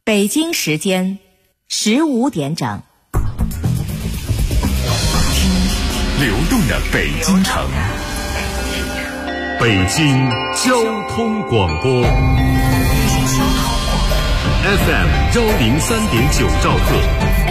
北京时间15点整。 流动的北京城，北京交通广播 FM 103.9兆赫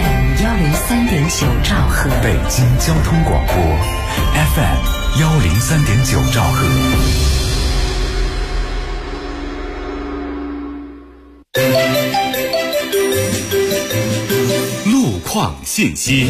103.9兆赫， 北京交通广播 FM 103.9兆赫。路况信息。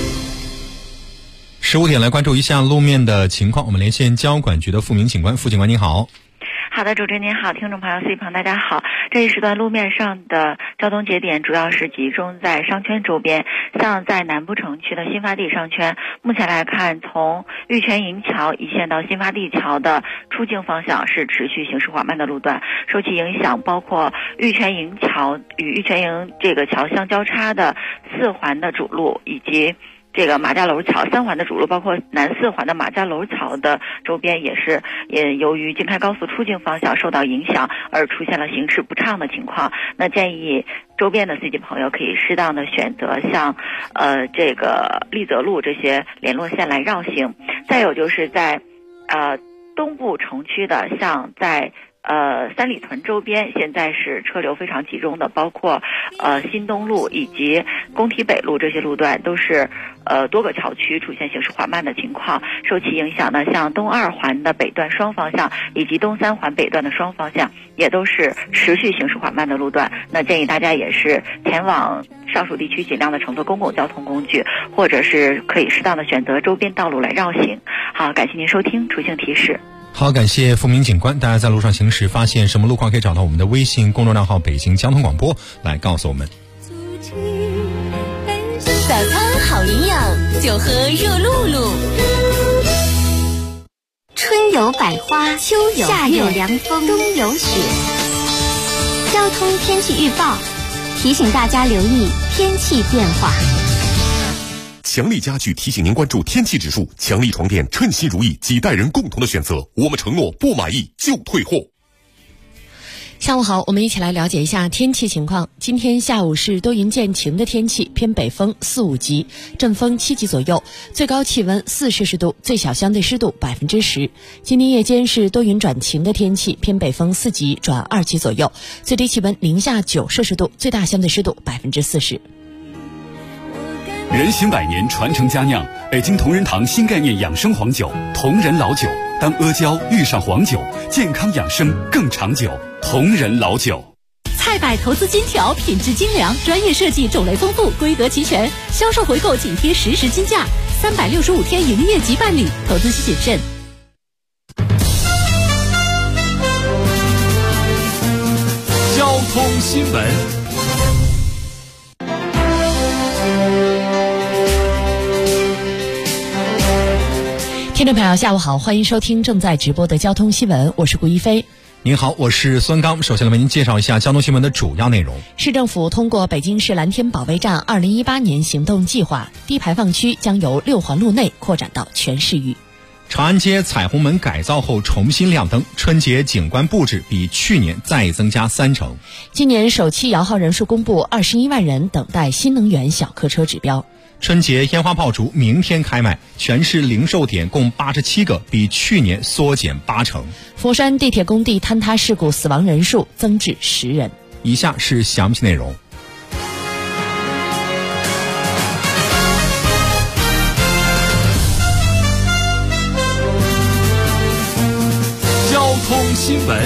15点来关注一下路面的情况，我们连线交管局的付明警官。付警官您好。 好的，主持人您好，听众朋友 C 朋大家好。这一时段路面上的交通节点主要是集中在商圈周边，像在南部城区的新发地商圈，目前来看，从玉泉营桥一线到新发地桥的出境方向是持续行驶缓慢的路段，受其影响，包括玉泉营桥与玉泉营这个桥相交叉的4环的主路，以及这个马家楼桥3环的主路，包括南4环的马家楼桥的周边也由于京开高速出境方向受到影响而出现了行驶不畅的情况。那建议周边的司机朋友可以适当的选择像这个立泽路这些联络线来绕行。再有就是在东部城区的，像在三里屯周边现在是车流非常集中的，包括新东路以及工体北路这些路段都是多个桥区出现行驶缓慢的情况。受其影响呢，像东2环的北段双方向以及东3环北段的双方向也都是持续行驶缓慢的路段。那建议大家也是前往上述地区尽量的乘坐公共交通工具，或者是可以适当的选择周边道路来绕行。好，感谢您收听出行提示。 好，感谢付明警官。大家在路上行驶发现什么路况，可以找到我们的微信公众账号北京交通广播来告诉我们。 早餐好营养，就喝热露露。春有百花，秋有夏有凉风，冬有雪。交通天气预报提醒大家留意天气变化。 强力家具提醒您关注天气指数，强力床垫称心如意，几代人共同的选择，我们承诺不满意就退货。 下午好，我们一起来了解一下天气情况。今天下午是多云见晴的天气，偏北风4、5级，阵风7级左右，最高气温4摄氏度，最小相对湿度10%。今天夜间是多云转晴的天气，偏北风4级转2级左右，最低气温零下9摄氏度，最大相对湿度40%。 人行百年，传承佳酿，北京同仁堂新概念养生黄酒，同仁老酒。当阿胶遇上黄酒，健康养生更长久。同仁老酒。 菜百投资金条，品质精良，专业设计，种类丰富，规格齐全，销售回购紧贴实时金价，365天营业即办理，投资需谨慎。 交通新闻。 听众朋友下午好，欢迎收听正在直播的交通新闻，我是顾一飞。 您好，我是孙刚。首先来为您介绍一下交通新闻的主要内容。 市政府通过北京市蓝天保卫战2018年行动计划，低排放区将由6环路内扩展到全市域。 长安街彩虹门改造后重新亮灯，春节景观布置比去年再增加30%。 今年首期摇号人数公布，21万人等待新能源小客车指标。 春节烟花爆竹明天开卖，全市零售点共87个，比去年缩减80%。 佛山地铁工地坍塌事故死亡人数增至10人。 以下是详细内容。 交通新闻。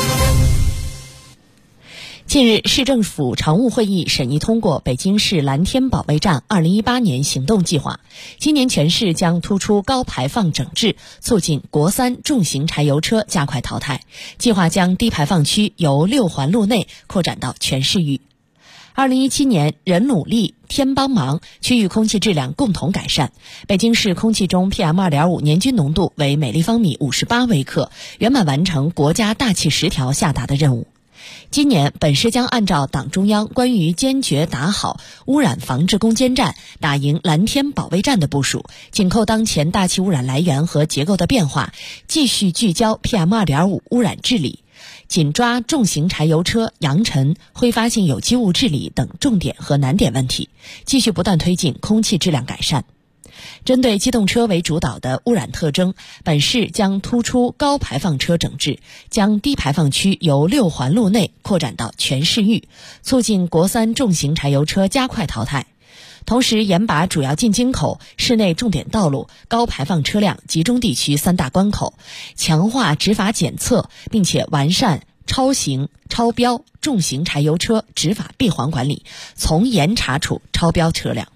近日，市政府常务会议审议通过北京市蓝天保卫战2018年行动计划。今年全市将突出高排放整治，促进国3重型柴油车加快淘汰。计划将低排放区由6环路内扩展到全市域。2017年，人努力，天帮忙，区域空气质量共同改善。北京市空气中 PM2.5 年均浓度为每立方米58微克，圆满完成国家大气10条下达的任务。今年，本市将按照党中央关于坚决打好污染防治攻坚战、打赢蓝天保卫战的部署，紧扣当前大气污染来源和结构的变化，继续聚焦 PM2.5 污染治理， 紧抓重型柴油车扬尘、挥发性有机物治理等重点和难点问题，继续不断推进空气质量改善。针对机动车为主导的污染特征，本市将突出高排放车整治，将低排放区由6环路内扩展到全市域，促进国3重型柴油车加快淘汰。同时严把主要进京口、市内重点道路、高排放车辆集中地区3大关口，强化执法检测，并且完善超型、超标重型柴油车执法闭环管理，从严查处超标车辆。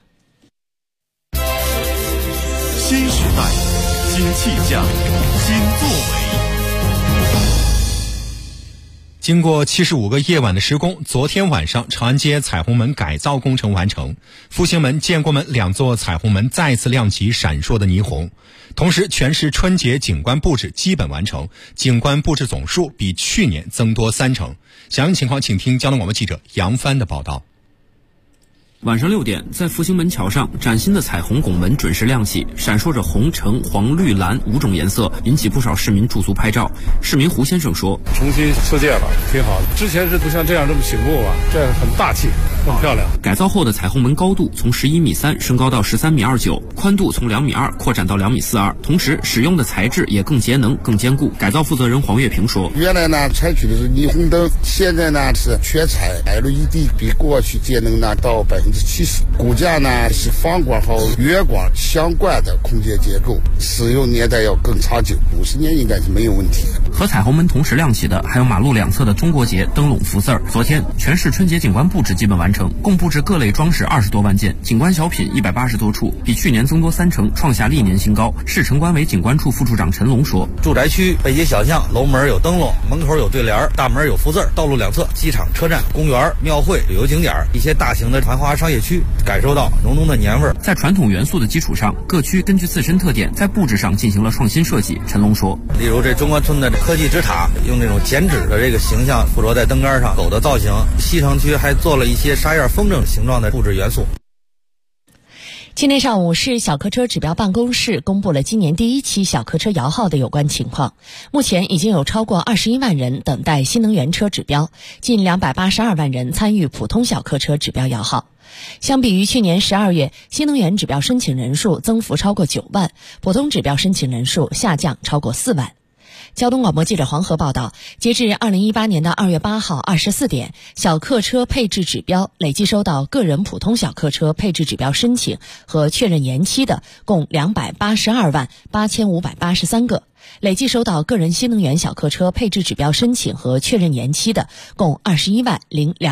新时代，新气象，新作为。 经过75个夜晚的施工，昨天晚上长安街彩虹门改造工程完成，复兴门、建国门2座彩虹门再次亮起闪烁的霓虹。同时，全市春节景观布置基本完成，景观布置总数比去年增多30%。详细情况，请听交通广播记者杨帆的报道。 晚上6点，在复兴门桥上，崭新的彩虹拱门准时亮起，闪烁着红、橙、黄、绿、蓝5种颜色，引起不少市民驻足拍照。市民胡先生说：“ 重新设计了，挺好的。之前是不像这样这么醒目啊，这样很大气，更漂亮。” 改造后的彩虹门高度从11.3米升高到13.29米，宽度从2.2米扩展到2.42米，同时使用的材质也更节能、更坚固。改造负责人黄月平说：“ 原来呢采取的是霓虹灯，现在呢是全彩 LED， 比过去节能呢到70%。骨架呢是方管和圆管相关的空间结构，使用年代要更长久，50年应该是没有问题的。” 和彩虹门同时亮起的还有马路两侧的中国结灯笼福字儿。昨天，全市春节景观布置基本完成，共布置各类装饰20多万件，景观小品180多处，比去年增多30%，创下历年新高。市城管委景观处副处长陈龙说：“ 住宅区、背街小巷，楼门有灯笼，门口有对联，大门有福字，道路两侧、机场、车站、公园、庙会、旅游景点，一些大型的繁华商业区，感受到浓浓的年味儿。” 在传统元素的基础上，各区根据自身特点，在布置上进行了创新设计。陈龙说：“ 例如这中关村的科技之塔，用这种剪纸的这个形象附着在灯杆上，狗的造型。西城区还做了一些沙燕风筝形状的布置元素。” 今天上午，市小客车指标办公室公布了今年第1期小客车摇号的有关情况。目前已经有超过21万人等待新能源车指标，近282万人参与普通小客车指标摇号。相比于去年12月，新能源指标申请人数增幅超过9万，普通指标申请人数下降超过4万。交通广播记者黄河报道，截至2018年的2月8号24点，小客车配置指标累计收到个人普通小客车配置指标申请和确认延期的共282万8583个，累计收到个人新能源小客车配置指标申请和确认延期的共21万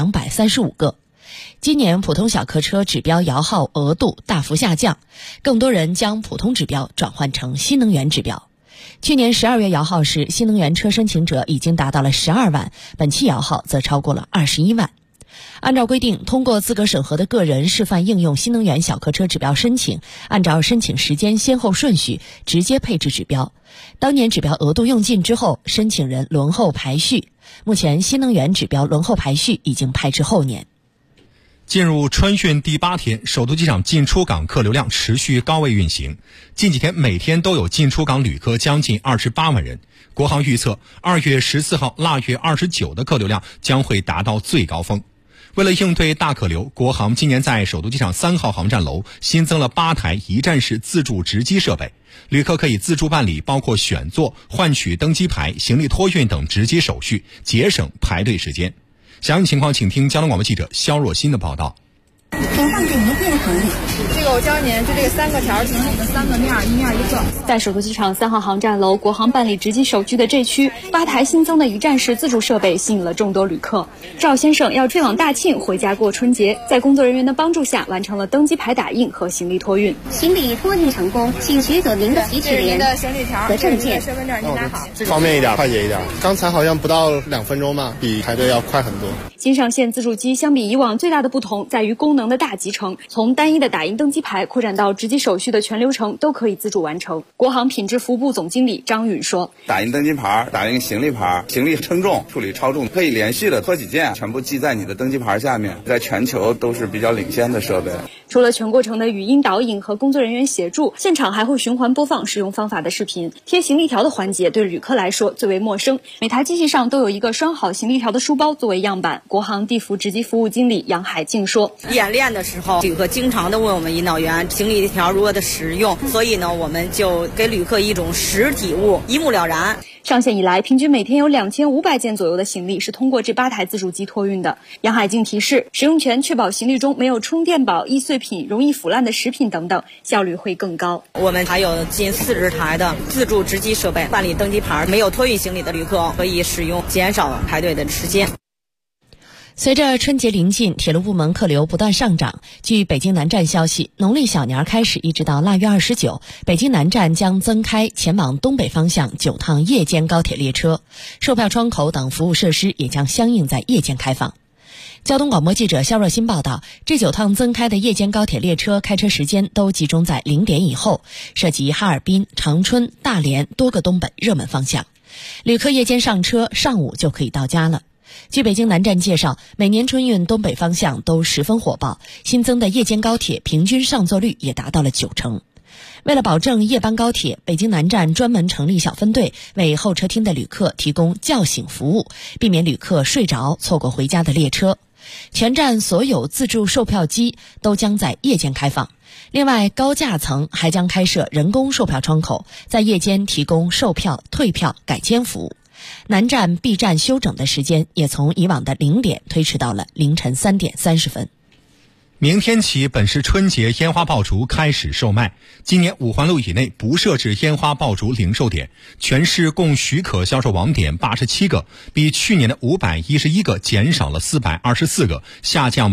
0235个。今年普通小客车指标摇号额度大幅下降，更多人将普通指标转换成新能源指标。去年12月摇号时，新能源车申请者已经达到了12万，本期摇号则超过了21万。按照规定，通过资格审核的个人示范应用新能源小客车指标申请，按照申请时间先后顺序直接配置指标。当年指标额度用尽之后，申请人轮候排序。目前新能源指标轮候排序已经排至后年。 进入春运第8天，首都机场进出港客流量持续高位运行。近几天每天都有进出港旅客将近28万人。国航预测2月14号、腊月29的客流量将会达到最高峰。为了应对大客流，国航今年在首都机场3号航站楼新增了8台一站式自助值机设备，旅客可以自助办理包括选座、换取登机牌、行李托运等值机手续，节省排队时间。详细情况，请听交通广播记者肖若欣的报道。 请放置一柜行李。这个我教您，就这个3个条，请你的3个面，一面一个。 在首都机场3号航站楼国航办理值机手续的这区，8台新增的一站式自助设备吸引了众多旅客。赵先生要飞往大庆回家过春节，在工作人员的帮助下，完成了登机牌打印和行李托运。 行李托运成功，请取走您的提取联的行李条和证件。 身份证您拿好。 方便一点，快捷一点。刚才好像不到2分钟嘛，比排队要快很多。 新上线自助机相比以往最大的不同在于功能的大集成，从单一的打印登机牌扩展到值机手续的全流程都可以自助完成。国航品质服务部总经理张允说：“ 打印登机牌、打印行李牌、行李称重、处理超重，可以连续的拖几件，全部记在你的登机牌下面，在全球都是比较领先的设备。” 除了全过程的语音导引和工作人员协助，现场还会循环播放使用方法的视频。贴行李条的环节对旅客来说最为陌生，每台机器上都有一个拴好行李条的书包作为样板。国航地服直机服务经理杨海静说， 演练的时候，旅客经常的问我们引导员行李条如何的使用，所以呢，我们就给旅客一种实体物，一目了然。 上线以来，平均每天有2500件左右的行李是通过这8台自助机托运的。杨海静提示，使用权确保行李中没有充电宝、易碎品、容易腐烂的食品等等，效率会更高。 我们还有近40台的自助值机设备，办理登机牌没有托运行李的旅客可以使用，减少排队的时间。 随着春节临近，铁路部门客流不断上涨。据北京南站消息，农历小年开始一直到腊月29，北京南站将增开前往东北方向9趟夜间高铁列车，售票窗口等服务设施也将相应在夜间开放。交通广播记者肖若欣报道，这9趟增开的夜间高铁列车开车时间都集中在0点以后，涉及哈尔滨、长春、大连多个东北热门方向。旅客夜间上车，上午就可以到家了。据北京南站介绍，每年春运东北方向都十分火爆，新增的夜间高铁平均上座率也达到了90%。为了保证夜班高铁，北京南站专门成立小分队，为候车厅的旅客提供叫醒服务，避免旅客睡着错过回家的列车。全站所有自助售票机都将在夜间开放。另外，高架层还将开设人工售票窗口，在夜间提供售票、退票、改签服务。南站 B 站休整的时间也从以往的0点推迟到了凌晨3点30分。 明天起，本市春节烟花爆竹开始售卖。今年5环路以内不设置烟花爆竹零售点，全市共许可销售网点87个，比去年的511个减少了424个，下降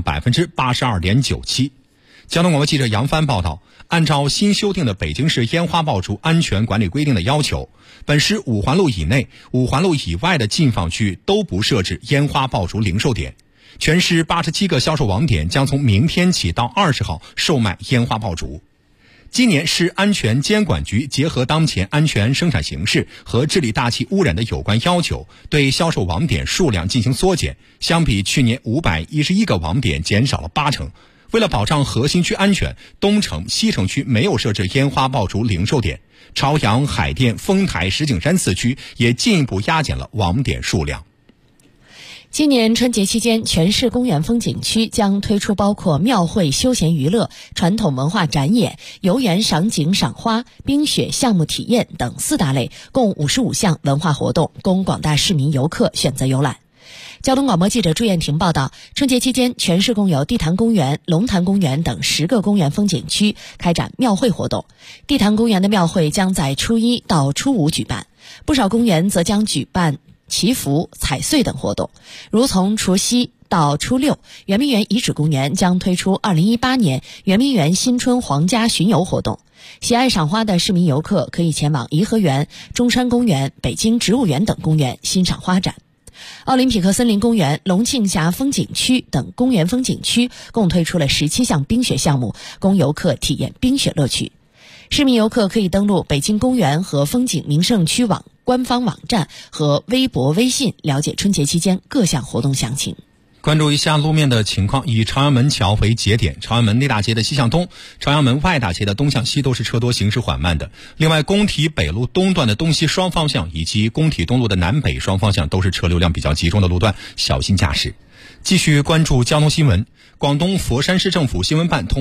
82.97%。交通广播记者杨帆报道，按照新修订的北京市烟花爆竹安全管理规定的要求，本市5环路以内、5环路以外的禁放区都不设置烟花爆竹零售点。全市87个销售网点将从明天起到20号售卖烟花爆竹。今年市安全监管局结合当前安全生产形势和治理大气污染的有关要求，对销售网点数量进行缩减，相比去年511个网点减少了80%。为了保障核心区安全，东城、西城区没有设置烟花爆竹零售点，朝阳、海淀、丰台、石景山4区也进一步压减了网点数量。 今年春节期间，全市公园风景区将推出包括庙会、休闲娱乐、传统文化展演、游园赏景赏花、冰雪项目体验等4大类，共55项文化活动，供广大市民游客选择游览。交通广播记者朱艳婷报道，春节期间，全市共有地坛公园、龙潭公园等10个公园风景区开展庙会活动。地坛公园的庙会将在初1到初5举办，不少公园则将举办祈福、踩岁等活动。如从除夕到初6，圆明园遗址公园将推出2018年圆明园新春皇家巡游活动。喜爱赏花的市民游客可以前往颐和园、中山公园、北京植物园等公园欣赏花展。奥林匹克森林公园、龙庆峡风景区等公园风景区共推出了17项冰雪项目，供游客体验冰雪乐趣。市民游客可以登录北京公园和风景名胜区网官方网站和微博、微信了解春节期间各项活动详情。 关注一下路面的情况，以朝阳门桥为节点，朝阳门内大街的西向东、朝阳门外大街的东向西都是车多行驶缓慢的。另外，工体北路东段的东西双方向以及工体东路的南北双方向都是车流量比较集中的路段，小心驾驶。继续关注交通新闻，广东佛山市政府新闻办通